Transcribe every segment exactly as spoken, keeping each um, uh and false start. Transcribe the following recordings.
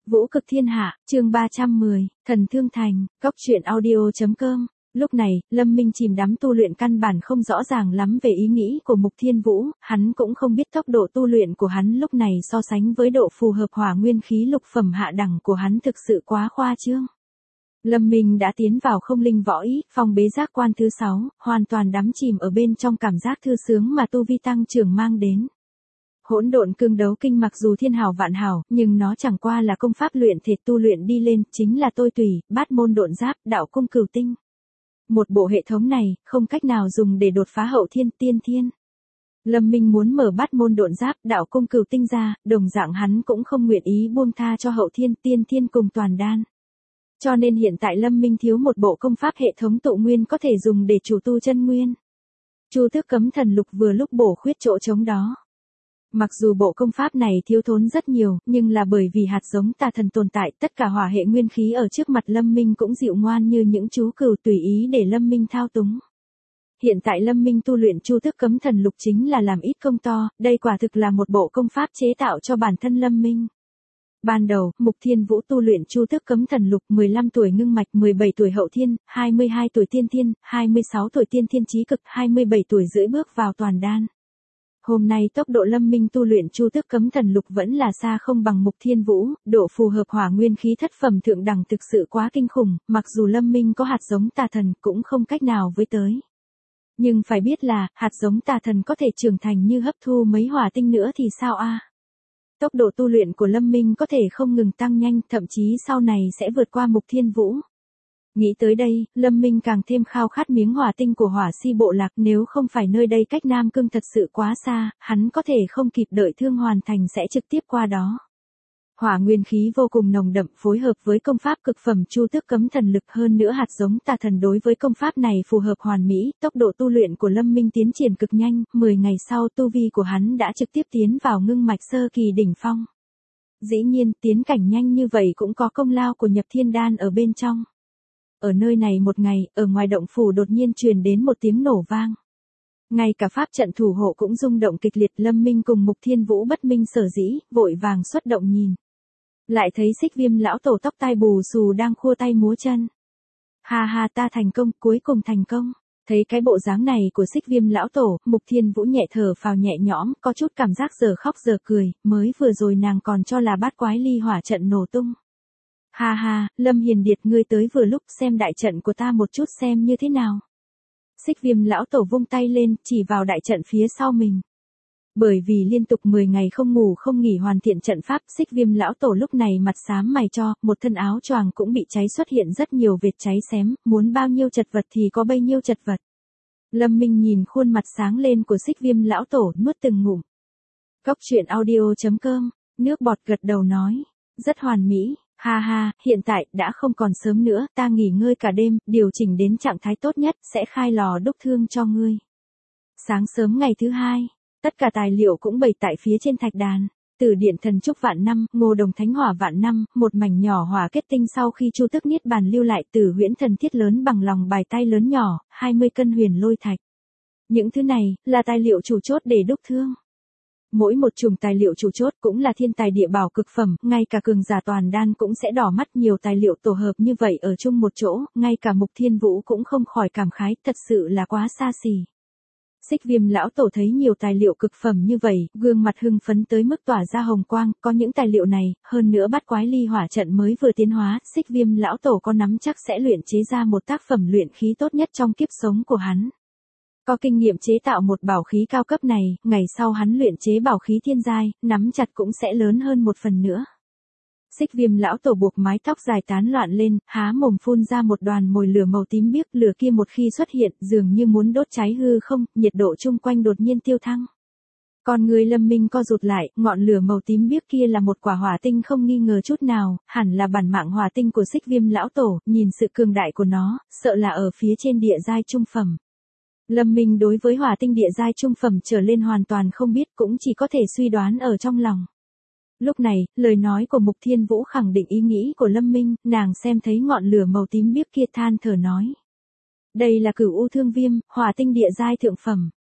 Vũ cực thiên hạ, chương ba trăm mười, thần thương thành, góc truyện audio.com. Lúc này, Lâm Minh chìm đắm tu luyện căn bản không rõ ràng lắm về ý nghĩ của Mục Thiên Vũ, hắn cũng không biết tốc độ tu luyện của hắn lúc này so sánh với độ phù hợp hỏa nguyên khí lục phẩm hạ đẳng của hắn thực sự quá khoa trương. Lâm Minh đã tiến vào không linh võ ý, phòng bế giác quan thứ sáu, hoàn toàn đắm chìm ở bên trong cảm giác thư sướng mà tu vi tăng trưởng mang đến. Hỗn độn cương đấu kinh mặc dù thiên hảo vạn hảo, nhưng nó chẳng qua là công pháp luyện thể tu luyện đi lên, chính là tôi tùy, bát môn độn giáp, đạo cung cửu tinh. Một bộ hệ thống này, không cách nào dùng để đột phá hậu thiên tiên thiên. Lâm Minh muốn mở bát môn độn giáp, đạo cung cửu tinh ra, đồng dạng hắn cũng không nguyện ý buông tha cho hậu thiên tiên thiên cùng toàn đan. Cho nên hiện tại Lâm Minh thiếu một bộ công pháp hệ thống tụ nguyên có thể dùng để chủ tu chân nguyên. Chu Tước Cấm Thần Lục vừa lúc bổ khuyết chỗ trống đó. Mặc dù bộ công pháp này thiếu thốn rất nhiều, nhưng là bởi vì hạt giống tà thần tồn tại, tất cả hỏa hệ nguyên khí ở trước mặt Lâm Minh cũng dịu ngoan như những chú cừu tùy ý để Lâm Minh thao túng. Hiện tại Lâm Minh tu luyện Chu Tước Cấm Thần Lục chính là làm ít công to, đây quả thực là một bộ công pháp chế tạo cho bản thân Lâm Minh. Ban đầu, Mục Thiên Vũ tu luyện Chu Tước Cấm Thần Lục, mười lăm tuổi ngưng mạch, mười bảy tuổi hậu thiên, hai mươi hai tuổi tiên thiên, hai mươi sáu tuổi tiên thiên chí cực, hai mươi bảy tuổi rưỡi bước vào toàn đan. Hôm nay tốc độ Lâm Minh tu luyện Chu Tước Cấm Thần Lục vẫn là xa không bằng Mục Thiên Vũ, độ phù hợp hỏa nguyên khí thất phẩm thượng đẳng thực sự quá kinh khủng, mặc dù Lâm Minh có hạt giống tà thần cũng không cách nào với tới. Nhưng phải biết là, hạt giống tà thần có thể trưởng thành như hấp thu mấy hỏa tinh nữa thì sao a? Tốc độ tu luyện của Lâm Minh có thể không ngừng tăng nhanh, thậm chí sau này sẽ vượt qua Mục Thiên Vũ. Nghĩ tới đây, Lâm Minh càng thêm khao khát miếng hỏa tinh của hỏa si bộ lạc, nếu không phải nơi đây cách Nam Cương thật sự quá xa, hắn có thể không kịp đợi thương hoàn thành sẽ trực tiếp qua đó. Hỏa nguyên khí vô cùng nồng đậm phối hợp với công pháp cực phẩm Chu Tước Cấm Thần Lực, hơn nữa hạt giống tà thần đối với công pháp này phù hợp hoàn mỹ, tốc độ tu luyện của Lâm Minh tiến triển cực nhanh, mười ngày sau tu vi của hắn đã trực tiếp tiến vào ngưng mạch sơ kỳ đỉnh phong. Dĩ nhiên, tiến cảnh nhanh như vậy cũng có công lao của Nhập Thiên Đan ở bên trong. Ở nơi này một ngày, ở ngoài động phủ đột nhiên truyền đến một tiếng nổ vang. Ngay cả pháp trận thủ hộ cũng rung động kịch liệt, Lâm Minh cùng Mục Thiên Vũ bất minh sở dĩ, vội vàng xuất động nhìn. Lại thấy Xích Viêm lão tổ tóc tai bù xù đang khua tay múa chân. Ha ha, ta thành công, cuối cùng thành công. Thấy cái bộ dáng này của Xích Viêm lão tổ, Mục Thiên Vũ nhẹ thở phào nhẹ nhõm, có chút cảm giác giờ khóc giờ cười, mới vừa rồi nàng còn cho là bát quái ly hỏa trận nổ tung. Ha ha, Lâm Hiền Điệt ngươi tới vừa lúc, xem đại trận của ta một chút xem như thế nào. Xích Viêm lão tổ vung tay lên, chỉ vào đại trận phía sau mình. Bởi vì liên tục mười ngày không ngủ không nghỉ hoàn thiện trận pháp, Xích Viêm lão tổ lúc này mặt xám mày cho, một thân áo choàng cũng bị cháy xuất hiện rất nhiều vệt cháy xém, muốn bao nhiêu chật vật thì có bấy nhiêu chật vật. Lâm Minh nhìn khuôn mặt sáng lên của Xích Viêm lão tổ, nuốt từng ngụm. Góc truyện audio.com, nước bọt gật đầu nói, rất hoàn mỹ. Ha ha, hiện tại, đã không còn sớm nữa, ta nghỉ ngơi cả đêm, điều chỉnh đến trạng thái tốt nhất, sẽ khai lò đúc thương cho ngươi. Sáng sớm ngày thứ hai, tất cả tài liệu cũng bày tại phía trên thạch đàn. Từ điện thần trúc vạn năm, ngô đồng thánh hỏa vạn năm, một mảnh nhỏ hỏa kết tinh sau khi Chu Tước Niết Bàn lưu lại, từ huyễn thần thiết lớn bằng lòng bài tay lớn nhỏ, hai mươi cân huyền lôi thạch. Những thứ này, là tài liệu chủ chốt để đúc thương. Mỗi một chùm tài liệu chủ chốt cũng là thiên tài địa bảo cực phẩm, ngay cả cường giả toàn đan cũng sẽ đỏ mắt, nhiều tài liệu tổ hợp như vậy ở chung một chỗ, ngay cả Mục Thiên Vũ cũng không khỏi cảm khái, thật sự là quá xa xỉ. Xích Viêm lão tổ thấy nhiều tài liệu cực phẩm như vậy, gương mặt hưng phấn tới mức tỏa ra hồng quang, có những tài liệu này, hơn nữa bát quái ly hỏa trận mới vừa tiến hóa, Xích Viêm lão tổ có nắm chắc sẽ luyện chế ra một tác phẩm luyện khí tốt nhất trong kiếp sống của hắn. Có kinh nghiệm chế tạo một bảo khí cao cấp này, ngày sau hắn luyện chế bảo khí thiên giai, nắm chặt cũng sẽ lớn hơn một phần nữa. Xích Viêm lão tổ buộc mái tóc dài tán loạn lên, há mồm phun ra một đoàn mồi lửa màu tím biếc, lửa kia một khi xuất hiện, dường như muốn đốt cháy hư không, nhiệt độ chung quanh đột nhiên tiêu thăng. Còn người Lâm Minh co rụt lại, ngọn lửa màu tím biếc kia là một quả hỏa tinh không nghi ngờ chút nào, hẳn là bản mạng hỏa tinh của Xích Viêm lão tổ, nhìn sự cường đại của nó, sợ là ở phía trên địa giai trung phẩm. Lâm Minh đối với hỏa tinh địa giai trung phẩm trở lên hoàn toàn không biết, cũng chỉ có thể suy đoán ở trong lòng. Lúc này, lời nói của Mục Thiên Vũ khẳng định ý nghĩ của Lâm Minh, nàng xem thấy ngọn lửa màu tím biếc kia than thở nói. Đây là cửu u thương viêm, hỏa tinh địa giai thượng phẩm.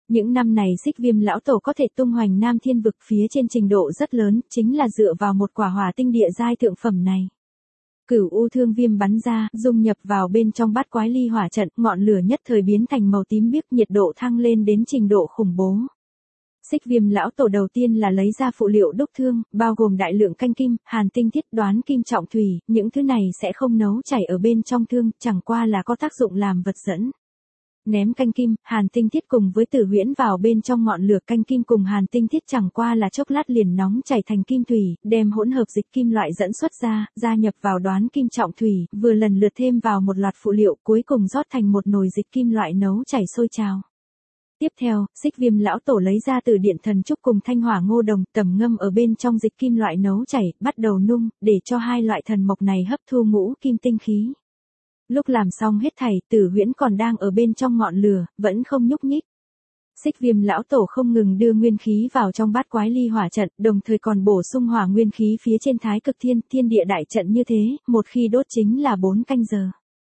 Những năm này Xích Viêm lão tổ có thể tung hoành Nam Thiên vực phía trên trình độ rất lớn, chính là dựa vào một quả hỏa tinh địa giai thượng phẩm này. Cửu U Thương Viêm bắn ra, dung nhập vào bên trong bát quái ly hỏa trận, ngọn lửa nhất thời biến thành màu tím biếc, nhiệt độ thăng lên đến trình độ khủng bố. Xích Viêm lão tổ đầu tiên là lấy ra phụ liệu đúc thương, bao gồm đại lượng canh kim, hàn tinh thiết, đoán kim trọng thủy, những thứ này sẽ không nấu chảy ở bên trong thương, chẳng qua là có tác dụng làm vật dẫn. Ném canh kim, hàn tinh thiết cùng với tử huyễn vào bên trong ngọn lửa, canh kim cùng hàn tinh thiết chẳng qua là chốc lát liền nóng chảy thành kim thủy, đem hỗn hợp dịch kim loại dẫn xuất ra, gia nhập vào đoán kim trọng thủy, vừa lần lượt thêm vào một loạt phụ liệu, cuối cùng rót thành một nồi dịch kim loại nấu chảy sôi trào. Tiếp theo, Xích Viêm lão tổ lấy ra từ điện thần trúc cùng thanh hỏa ngô đồng, tẩm ngâm ở bên trong dịch kim loại nấu chảy, bắt đầu nung, để cho hai loại thần mộc này hấp thu ngũ kim tinh khí. Lúc làm xong hết thảy, Tử Huyễn còn đang ở bên trong ngọn lửa, vẫn không nhúc nhích. Xích Viêm lão tổ không ngừng đưa nguyên khí vào trong bát quái ly hỏa trận, đồng thời còn bổ sung hỏa nguyên khí phía trên Thái Cực Thiên, Thiên Địa đại trận như thế, một khi đốt chính là bốn canh giờ.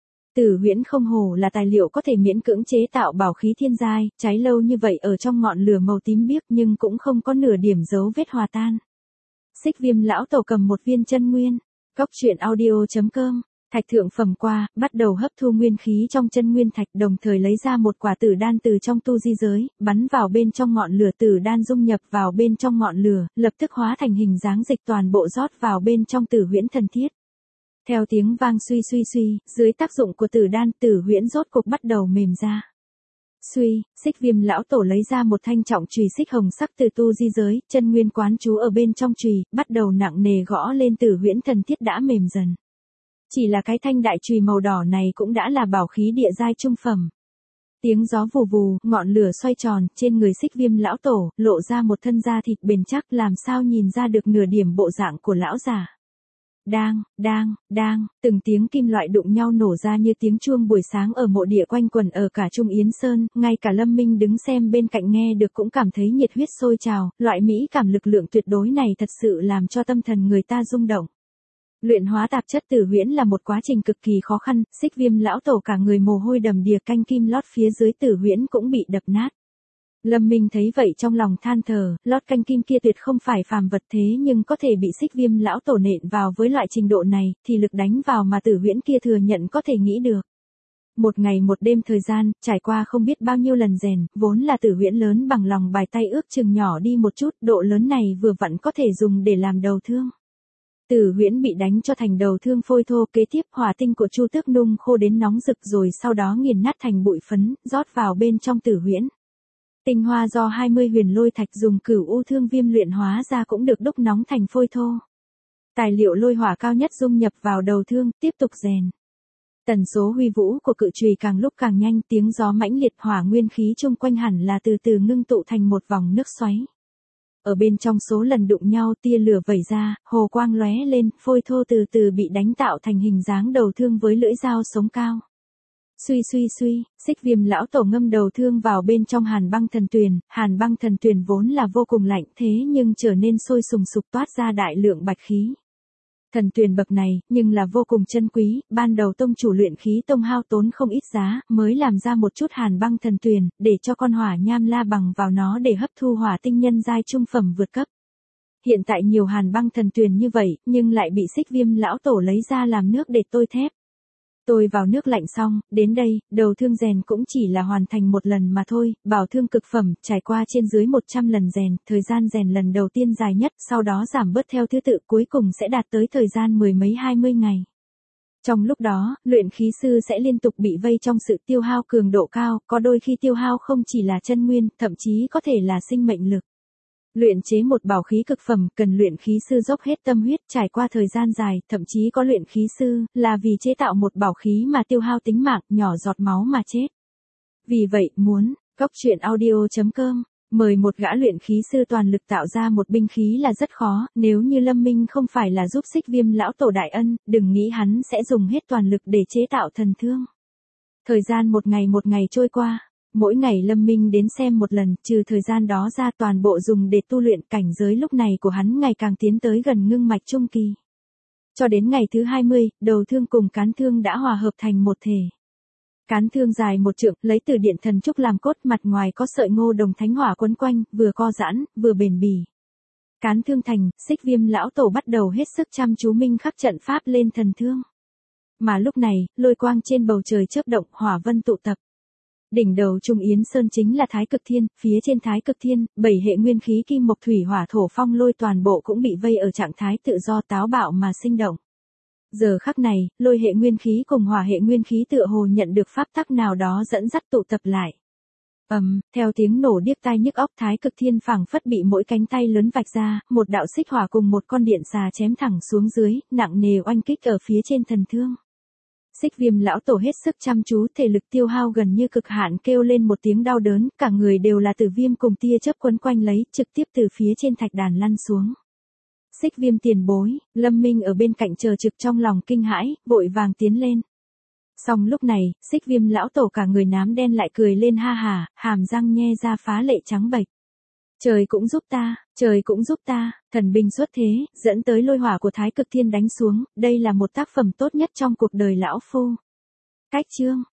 Tử Huyễn không hổ là tài liệu có thể miễn cưỡng chế tạo bảo khí thiên giai, cháy lâu như vậy ở trong ngọn lửa màu tím biếc nhưng cũng không có nửa điểm dấu vết hòa tan. Xích Viêm lão tổ cầm một viên chân nguyên, Cóc Truyện Audio chấm com. Thạch thượng phẩm qua, bắt đầu hấp thu nguyên khí trong chân nguyên thạch, đồng thời lấy ra một quả tử đan từ trong tu di giới, bắn vào bên trong ngọn lửa, tử đan dung nhập vào bên trong ngọn lửa, lập tức hóa thành hình dáng dịch toàn bộ rót vào bên trong Tử Huyễn thần thiết. Theo tiếng vang suy suy suy, dưới tác dụng của tử đan, Tử Huyễn rốt cục bắt đầu mềm ra. Suy, Xích Viêm lão tổ lấy ra một thanh trọng chùy xích hồng sắc từ tu di giới, chân nguyên quán chú ở bên trong chùy, bắt đầu nặng nề gõ lên Tử Huyễn thần thiết đã mềm dần. Chỉ là cái thanh đại chùy màu đỏ này cũng đã là bảo khí địa giai trung phẩm. Tiếng gió vù vù, ngọn lửa xoay tròn, trên người Xích Viêm lão tổ, lộ ra một thân da thịt bền chắc, làm sao nhìn ra được nửa điểm bộ dạng của lão già. Đang, đang, đang, từng tiếng kim loại đụng nhau nổ ra như tiếng chuông buổi sáng ở mộ địa quanh quần ở cả Trung Yến Sơn, ngay cả Lâm Minh đứng xem bên cạnh nghe được cũng cảm thấy nhiệt huyết sôi trào, loại mỹ cảm lực lượng tuyệt đối này thật sự làm cho tâm thần người ta rung động. Luyện hóa tạp chất Tử Huyễn là một quá trình cực kỳ khó khăn, Xích Viêm lão tổ cả người mồ hôi đầm đìa, canh kim lót phía dưới Tử Huyễn cũng bị đập nát. Lâm Minh thấy vậy trong lòng than thở, lót canh kim kia tuyệt không phải phàm vật thế nhưng có thể bị Xích Viêm lão tổ nện vào với loại trình độ này, thì lực đánh vào mà Tử Huyễn kia thừa nhận có thể nghĩ được. Một ngày một đêm thời gian, trải qua không biết bao nhiêu lần rèn, vốn là Tử Huyễn lớn bằng lòng bài tay ước chừng nhỏ đi một chút, độ lớn này vừa vặn có thể dùng để làm đầu thương. Tử Huyễn bị đánh cho thành đầu thương phôi thô, kế tiếp hỏa tinh của Chu Tước nung khô đến nóng rực rồi sau đó nghiền nát thành bụi phấn, rót vào bên trong Tử Huyễn. Tinh hoa do hai mươi huyền lôi thạch dùng Cửu U Thương Viêm luyện hóa ra cũng được đúc nóng thành phôi thô. Tài liệu lôi hỏa cao nhất dung nhập vào đầu thương, tiếp tục rèn. Tần số huy vũ của cự chùy càng lúc càng nhanh, tiếng gió mãnh liệt, hỏa nguyên khí chung quanh hẳn là từ từ ngưng tụ thành một vòng nước xoáy. Ở bên trong số lần đụng nhau, tia lửa vẩy ra, hồ quang lóe lên, phôi thô từ từ bị đánh tạo thành hình dáng đầu thương với lưỡi dao sống cao. Suy suy suy, Xích Viêm lão tổ ngâm đầu thương vào bên trong hàn băng thần tuyền, hàn băng thần tuyền vốn là vô cùng lạnh thế nhưng trở nên sôi sùng sục toát ra đại lượng bạch khí. Thần tuyền bậc này, nhưng là vô cùng chân quý, ban đầu tông chủ luyện khí tông hao tốn không ít giá, mới làm ra một chút hàn băng thần tuyền, để cho con hỏa nham la bằng vào nó để hấp thu hỏa tinh nhân giai trung phẩm vượt cấp. Hiện tại nhiều hàn băng thần tuyền như vậy, nhưng lại bị Xích Viêm lão tổ lấy ra làm nước để tôi thép. Tôi vào nước lạnh xong, đến đây, đầu thương rèn cũng chỉ là hoàn thành một lần mà thôi, bảo thương cực phẩm, trải qua trên dưới một trăm lần rèn, thời gian rèn lần đầu tiên dài nhất, sau đó giảm bớt theo thứ tự, cuối cùng sẽ đạt tới thời gian mười mấy hai mươi ngày. Trong lúc đó, luyện khí sư sẽ liên tục bị vây trong sự tiêu hao cường độ cao, có đôi khi tiêu hao không chỉ là chân nguyên, thậm chí có thể là sinh mệnh lực. Luyện chế một bảo khí cực phẩm cần luyện khí sư dốc hết tâm huyết, trải qua thời gian dài, thậm chí có luyện khí sư là vì chế tạo một bảo khí mà tiêu hao tính mạng, nhỏ giọt máu mà chết. Vì vậy, muốn Cóc Truyện Audio chấm com mời một gã luyện khí sư toàn lực tạo ra một binh khí là rất khó, nếu như Lâm Minh không phải là giúp Xích Viêm lão tổ đại ân, đừng nghĩ hắn sẽ dùng hết toàn lực để chế tạo thần thương. Thời gian một ngày một ngày trôi qua. Mỗi ngày Lâm Minh đến xem một lần, trừ thời gian đó ra toàn bộ dùng để tu luyện, cảnh giới lúc này của hắn ngày càng tiến tới gần ngưng mạch trung kỳ. Cho đến ngày thứ hai mươi, đầu thương cùng cán thương đã hòa hợp thành một thể. Cán thương dài một trượng, lấy từ điện thần trúc làm cốt, mặt ngoài có sợi ngô đồng thánh hỏa quấn quanh, vừa co giãn, vừa bền bỉ. Cán thương thành, Xích Viêm lão tổ bắt đầu hết sức chăm chú minh khắc trận pháp lên thần thương. Mà lúc này, lôi quang trên bầu trời chớp động, hỏa vân tụ tập. Đỉnh đầu Trung Yến Sơn chính là Thái Cực Thiên, phía trên Thái Cực Thiên, bảy hệ nguyên khí kim mộc thủy hỏa thổ phong lôi toàn bộ cũng bị vây ở trạng thái tự do táo bạo mà sinh động. Giờ khắc này, lôi hệ nguyên khí cùng hỏa hệ nguyên khí tựa hồ nhận được pháp tắc nào đó dẫn dắt tụ tập lại. Ầm, um, theo tiếng nổ điếc tai nhức óc, Thái Cực Thiên phảng phất bị mỗi cánh tay lớn vạch ra, một đạo xích hỏa cùng một con điện xà chém thẳng xuống dưới, nặng nề oanh kích ở phía trên thần thương. Xích Viêm lão tổ hết sức chăm chú, thể lực tiêu hao gần như cực hạn, kêu lên một tiếng đau đớn, cả người đều là tử viêm cùng tia chớp quấn quanh lấy, trực tiếp từ phía trên thạch đàn lăn xuống. Xích Viêm tiền bối, Lâm Minh ở bên cạnh chờ trực trong lòng kinh hãi, vội vàng tiến lên. Song lúc này, Xích Viêm lão tổ cả người nám đen lại cười lên ha hà, hàm răng nhe ra phá lệ trắng bệch. Trời cũng giúp ta, trời cũng giúp ta, thần binh xuất thế, dẫn tới lôi hỏa của Thái Cực Thiên đánh xuống, đây là một tác phẩm tốt nhất trong cuộc đời lão phu. Cách chương